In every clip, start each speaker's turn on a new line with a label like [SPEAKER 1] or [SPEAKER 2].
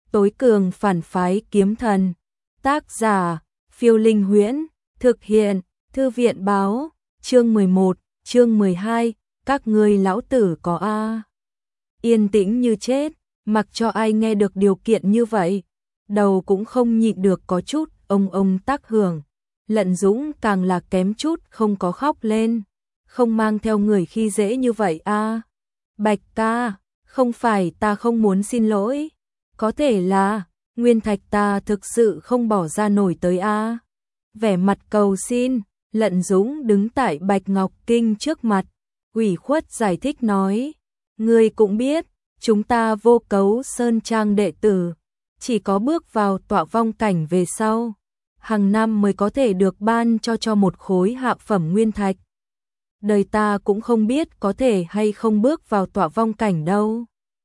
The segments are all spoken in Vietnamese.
[SPEAKER 1] tối cường phản phái kiếm thần. Tác giả, Phiêu Linh Huyễn, thực hiện, Thư viện báo, chương 11, chương 12, các ngươi lão tử có a. Yên tĩnh như chết, mặc cho ai nghe được điều kiện như vậy, đầu cũng không nhịn được có chút ông tác hưởng. Lận Dũng càng là kém chút không có khóc lên, không mang theo người khi dễ như vậy a. Bạch ca, không phải ta không muốn xin lỗi, có thể là nguyên thạch ta thực sự không bỏ ra nổi tới a. Vẻ mặt cầu xin, Lận Dũng đứng tại Bạch Ngọc Kinh trước mặt, ủy khuất giải thích nói, ngươi cũng biết, chúng ta Vô Cấu Sơn Trang đệ tử, chỉ có bước vào tọa vong cảnh về sau, hàng năm mới có thể được ban cho một khối hạ phẩm nguyên thạch. Đời ta cũng không biết có thể hay không bước vào tọa vong cảnh đâu.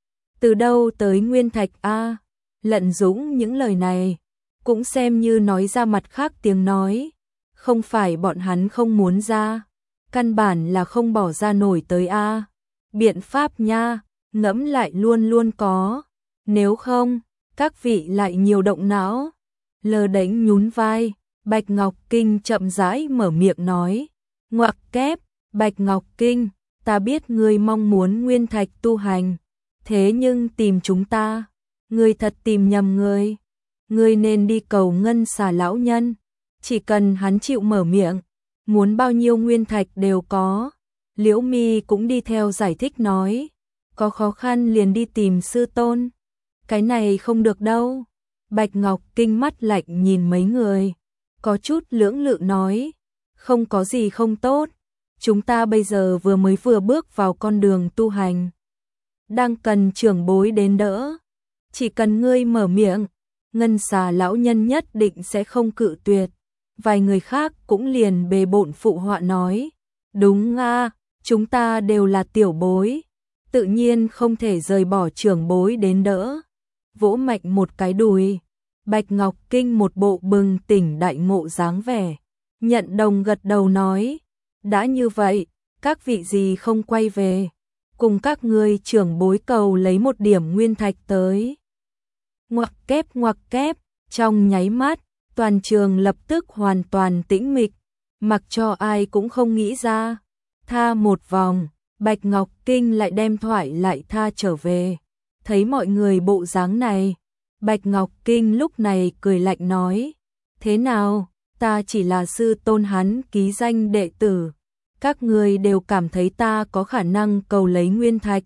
[SPEAKER 1] Từ đâu tới nguyên thạch a? Lận Dũng những lời này cũng xem như nói ra mặt khác tiếng nói, không phải bọn hắn không muốn ra, căn bản là không bỏ ra nổi tới a. Biện pháp nha, ngẫm lại luôn luôn có, nếu không, các vị lại nhiều động não. Lơ đánh nhún vai, Bạch Ngọc Kinh chậm rãi mở miệng nói, ngoặc kép, Bạch Ngọc Kinh, ta biết ngươi mong muốn nguyên thạch tu hành, thế nhưng tìm chúng ta, ngươi thật tìm nhầm người. Ngươi nên đi cầu Ngân Xà lão nhân, chỉ cần hắn chịu mở miệng, muốn bao nhiêu nguyên thạch đều có. Liễu Mi cũng đi theo giải thích nói, có khó khăn liền đi tìm sư tôn. Cái này không được đâu. Bạch Ngọc Kinh mắt lạnh nhìn mấy người, có chút lưỡng lự nói, không có gì không tốt, chúng ta bây giờ mới bước vào con đường tu hành, đang cần trưởng bối đến đỡ, chỉ cần ngươi mở miệng, Ngân Xà lão nhân nhất định sẽ không cự tuyệt. Vài người khác cũng liền bề bộn phụ họa nói, đúng a, chúng ta đều là tiểu bối, tự nhiên không thể rời bỏ trưởng bối đến đỡ. Vỗ mạnh một cái đùi, Bạch Ngọc Kinh một bộ bừng tỉnh đại ngộ dáng vẻ, nhận đồng gật đầu nói, đã như vậy, các vị gì không quay về, cùng các ngươi trưởng bối cầu lấy một điểm nguyên thạch tới. Ngoặc kép, trong nháy mắt, toàn trường lập tức hoàn toàn tĩnh mịch, mặc cho ai cũng không nghĩ ra. Tha một vòng, Bạch Ngọc Kinh lại đem thoại lại tha trở về. Thấy mọi người bộ dáng này, Bạch Ngọc Kinh lúc này cười lạnh nói, thế nào, ta chỉ là sư tôn hắn ký danh đệ tử, các ngươi đều cảm thấy ta có khả năng cầu lấy nguyên thạch.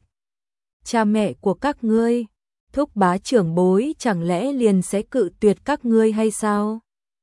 [SPEAKER 1] Cha mẹ của các ngươi, thúc bá trưởng bối chẳng lẽ liền sẽ cự tuyệt các ngươi hay sao?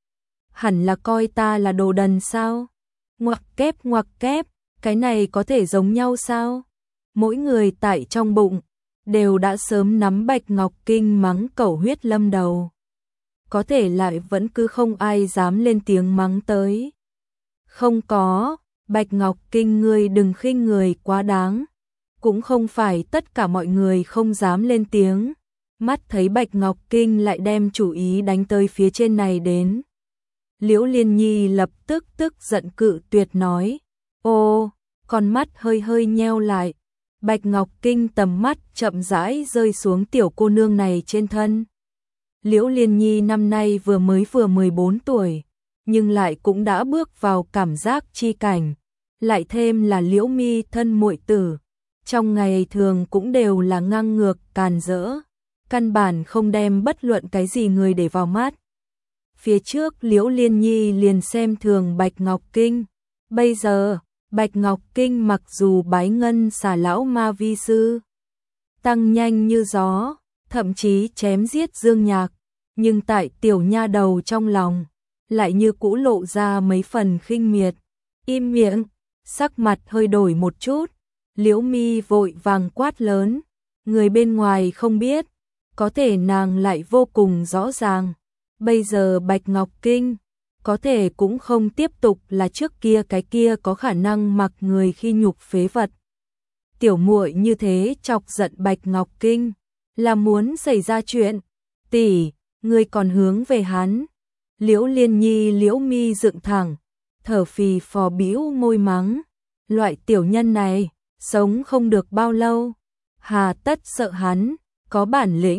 [SPEAKER 1] Hẳn là coi ta là đồ đần sao? Ngoặc kép, cái này có thể giống nhau sao? Mỗi người tại trong bụng đều đã sớm nắm Bạch Ngọc Kinh mắng cẩu huyết lâm đầu. Có thể lại vẫn cứ không ai dám lên tiếng mắng tới. Không có, Bạch Ngọc Kinh ngươi đừng khinh người quá đáng. Cũng không phải tất cả mọi người không dám lên tiếng. Mắt thấy Bạch Ngọc Kinh lại đem chủ ý đánh tới phía trên này đến. Liễu Liên Nhi lập tức giận cự tuyệt nói, ô, con mắt hơi nheo lại. Bạch Ngọc Kinh tầm mắt chậm rãi rơi xuống tiểu cô nương này trên thân. Liễu Liên Nhi năm nay vừa mới 14 tuổi, nhưng lại cũng đã bước vào cảm giác chi cảnh, lại thêm là Liễu Mi thân muội tử, trong ngày thường cũng đều là ngang ngược càn rỡ, căn bản không đem bất luận cái gì người để vào mắt. Phía trước Liễu Liên Nhi liền xem thường Bạch Ngọc Kinh, bây giờ Bạch Ngọc Kinh mặc dù bái Ngân Xà lão ma vi sư, tăng nhanh như gió, thậm chí chém giết Dương Nhạc, nhưng tại tiểu nha đầu trong lòng, lại như cũ lộ ra mấy phần khinh miệt. Im miệng, sắc mặt hơi đổi một chút, Liễu Mi vội vàng quát lớn, người bên ngoài không biết, có thể nàng lại vô cùng rõ ràng. Bây giờ Bạch Ngọc Kinh có thể cũng không tiếp tục là trước kia cái kia có khả năng mặc người khi nhục phế vật. Tiểu muội như thế chọc giận Bạch Ngọc Kinh, là muốn xảy ra chuyện. Tỷ, ngươi còn hướng về hắn. Liễu Liên Nhi Liễu Mi dựng thẳng, thở phì phò bĩu môi mắng. Loại tiểu nhân này, sống không được bao lâu. Hà tất sợ hắn, có bản lĩnh,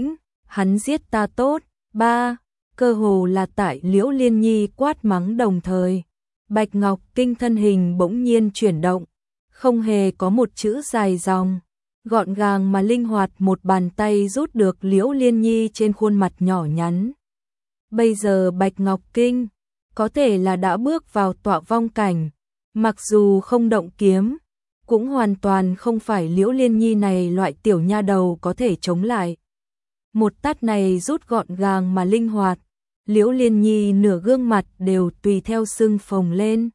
[SPEAKER 1] hắn giết ta tốt, ba, cơ hồ là tại Liễu Liên Nhi quát mắng đồng thời. Bạch Ngọc Kinh thân hình bỗng nhiên chuyển động, không hề có một chữ dài dòng, gọn gàng mà linh hoạt một bàn tay rút được Liễu Liên Nhi trên khuôn mặt nhỏ nhắn. Bây giờ Bạch Ngọc Kinh có thể là đã bước vào tọa vong cảnh, mặc dù không động kiếm, cũng hoàn toàn không phải Liễu Liên Nhi này loại tiểu nha đầu có thể chống lại. Một tát này rút gọn gàng mà linh hoạt, Liễu Liên Nhi nửa gương mặt đều tùy theo sưng phồng lên.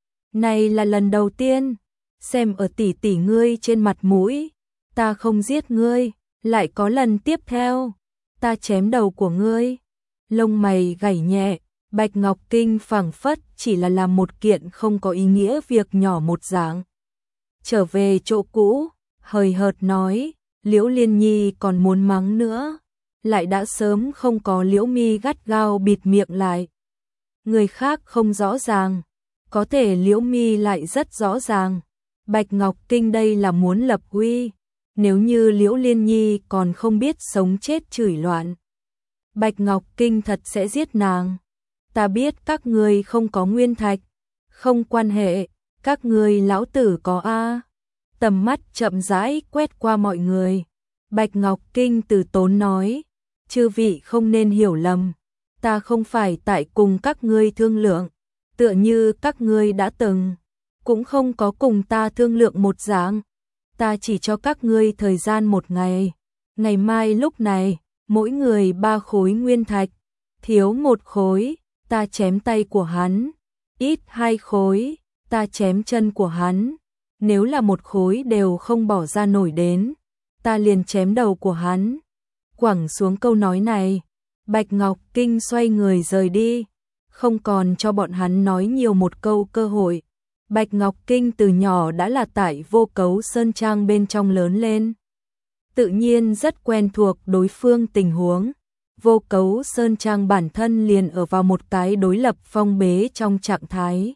[SPEAKER 1] Này là lần đầu tiên, xem ở tỷ tỷ ngươi trên mặt mũi, ta không giết ngươi, lại có lần tiếp theo, ta chém đầu của ngươi. Lông mày gảy nhẹ, Bạch Ngọc Kinh phảng phất chỉ là làm một kiện không có ý nghĩa việc nhỏ một dạng. Trở về chỗ cũ, hời hợt nói, Liễu Liên Nhi còn muốn mắng nữa, lại đã sớm không có Liễu Mi gắt gao bịt miệng lại. Người khác không rõ ràng, có thể Liễu Mi lại rất rõ ràng. Bạch Ngọc Kinh đây là muốn lập uy, nếu như Liễu Liên Nhi còn không biết sống chết chửi loạn, Bạch Ngọc Kinh thật sẽ giết nàng. Ta biết các ngươi không có nguyên thạch, không quan hệ, các ngươi lão tử có a. Tầm mắt chậm rãi quét qua mọi người. Bạch Ngọc Kinh từ tốn nói, chư vị không nên hiểu lầm, ta không phải tại cùng các ngươi thương lượng, tựa như các ngươi đã từng, cũng không có cùng ta thương lượng một dạng, ta chỉ cho các ngươi thời gian một ngày, ngày mai lúc này, mỗi người 3 khối nguyên thạch, thiếu 1 khối, ta chém tay của hắn, ít 2 khối, ta chém chân của hắn, nếu là 1 khối đều không bỏ ra nổi đến, ta liền chém đầu của hắn. Quẳng xuống câu nói này, Bạch Ngọc Kinh xoay người rời đi, không còn cho bọn hắn nói nhiều một câu cơ hội. Bạch Ngọc Kinh từ nhỏ đã là tại Vô Cấu Sơn Trang bên trong lớn lên, tự nhiên rất quen thuộc đối phương tình huống. Vô Cấu Sơn Trang bản thân liền ở vào một cái đối lập phong bế trong trạng thái.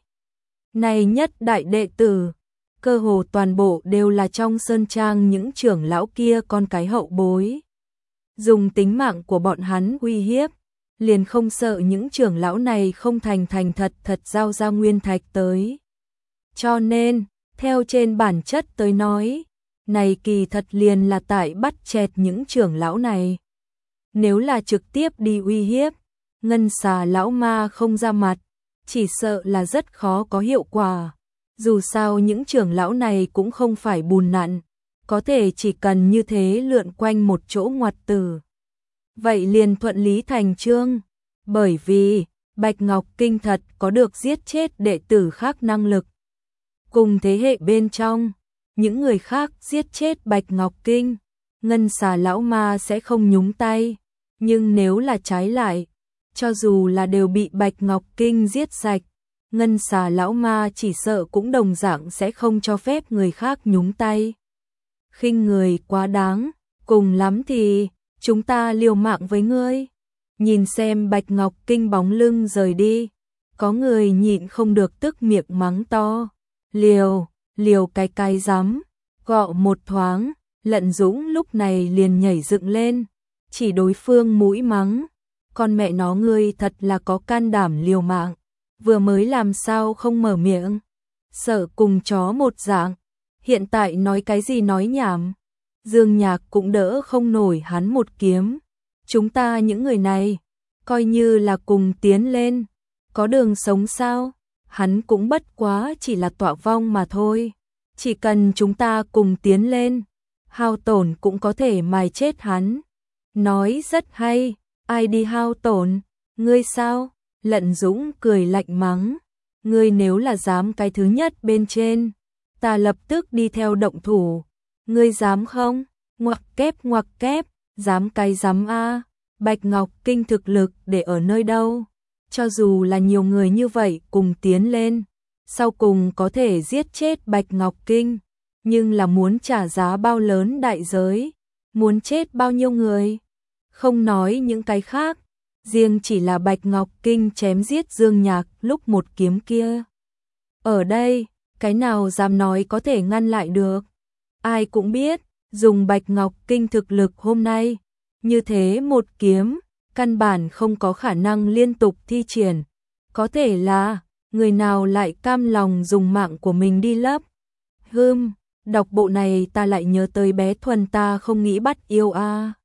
[SPEAKER 1] Này nhất đại đệ tử, cơ hồ toàn bộ đều là trong Sơn Trang những trưởng lão kia con cái hậu bối. Dùng tính mạng của bọn hắn uy hiếp, liền không sợ những trưởng lão này không thành thật giao ra nguyên thạch tới. Cho nên, theo trên bản chất tới nói, này kỳ thật liền là tại bắt chẹt những trưởng lão này. Nếu là trực tiếp đi uy hiếp, Ngân Xà lão ma không ra mặt, chỉ sợ là rất khó có hiệu quả. Dù sao những trưởng lão này cũng không phải bùn nặn, có thể chỉ cần như thế lượn quanh một chỗ ngoặt tử. Vậy liền thuận lý thành chương, bởi vì Bạch Ngọc Kinh thật có được giết chết đệ tử khác năng lực. Cùng thế hệ bên trong, những người khác giết chết Bạch Ngọc Kinh, Ngân Xà lão ma sẽ không nhúng tay, nhưng nếu là trái lại, cho dù là đều bị Bạch Ngọc Kinh giết sạch, Ngân Xà lão ma chỉ sợ cũng đồng dạng sẽ không cho phép người khác nhúng tay. Khinh người quá đáng, cùng lắm thì chúng ta liều mạng với ngươi. Nhìn xem Bạch Ngọc Kinh bóng lưng rời đi, có người nhịn không được tức miệng mắng to. Liều cái dám, gọ một thoáng, Lận Dũng lúc này liền nhảy dựng lên, chỉ đối phương mũi mắng. Con mẹ nó ngươi thật là có can đảm liều mạng, vừa mới làm sao không mở miệng, sợ cùng chó một dạng, hiện tại nói cái gì nói nhảm. Dương Nhạc cũng đỡ không nổi hắn một kiếm. Chúng ta những người này, coi như là cùng tiến lên, có đường sống sao? Hắn cũng bất quá chỉ là tọa vong mà thôi. Chỉ cần chúng ta cùng tiến lên, hao tổn cũng có thể mài chết hắn. Nói rất hay, ai đi hao tổn, ngươi sao? Lận Dũng cười lạnh mắng, ngươi nếu là dám cái thứ nhất bên trên, ta lập tức đi theo động thủ. Ngươi dám không? Ngoặc kép, dám cái dám a. Bạch Ngọc Kinh thực lực để ở nơi đâu? Cho dù là nhiều người như vậy cùng tiến lên, sau cùng có thể giết chết Bạch Ngọc Kinh, nhưng là muốn trả giá bao lớn đại giới, muốn chết bao nhiêu người? Không nói những cái khác, riêng chỉ là Bạch Ngọc Kinh chém giết Dương Nhạc lúc một kiếm kia. Ở đây, cái nào dám nói có thể ngăn lại được? Ai cũng biết, dùng Bạch Ngọc Kinh thực lực hôm nay, Như thế một kiếm, căn bản không có khả năng liên tục thi triển. Có thể là, người nào lại cam lòng dùng mạng của mình đi lấp. Đọc bộ này ta lại nhớ tới bé Thuần ta không nghĩ bắt yêu a.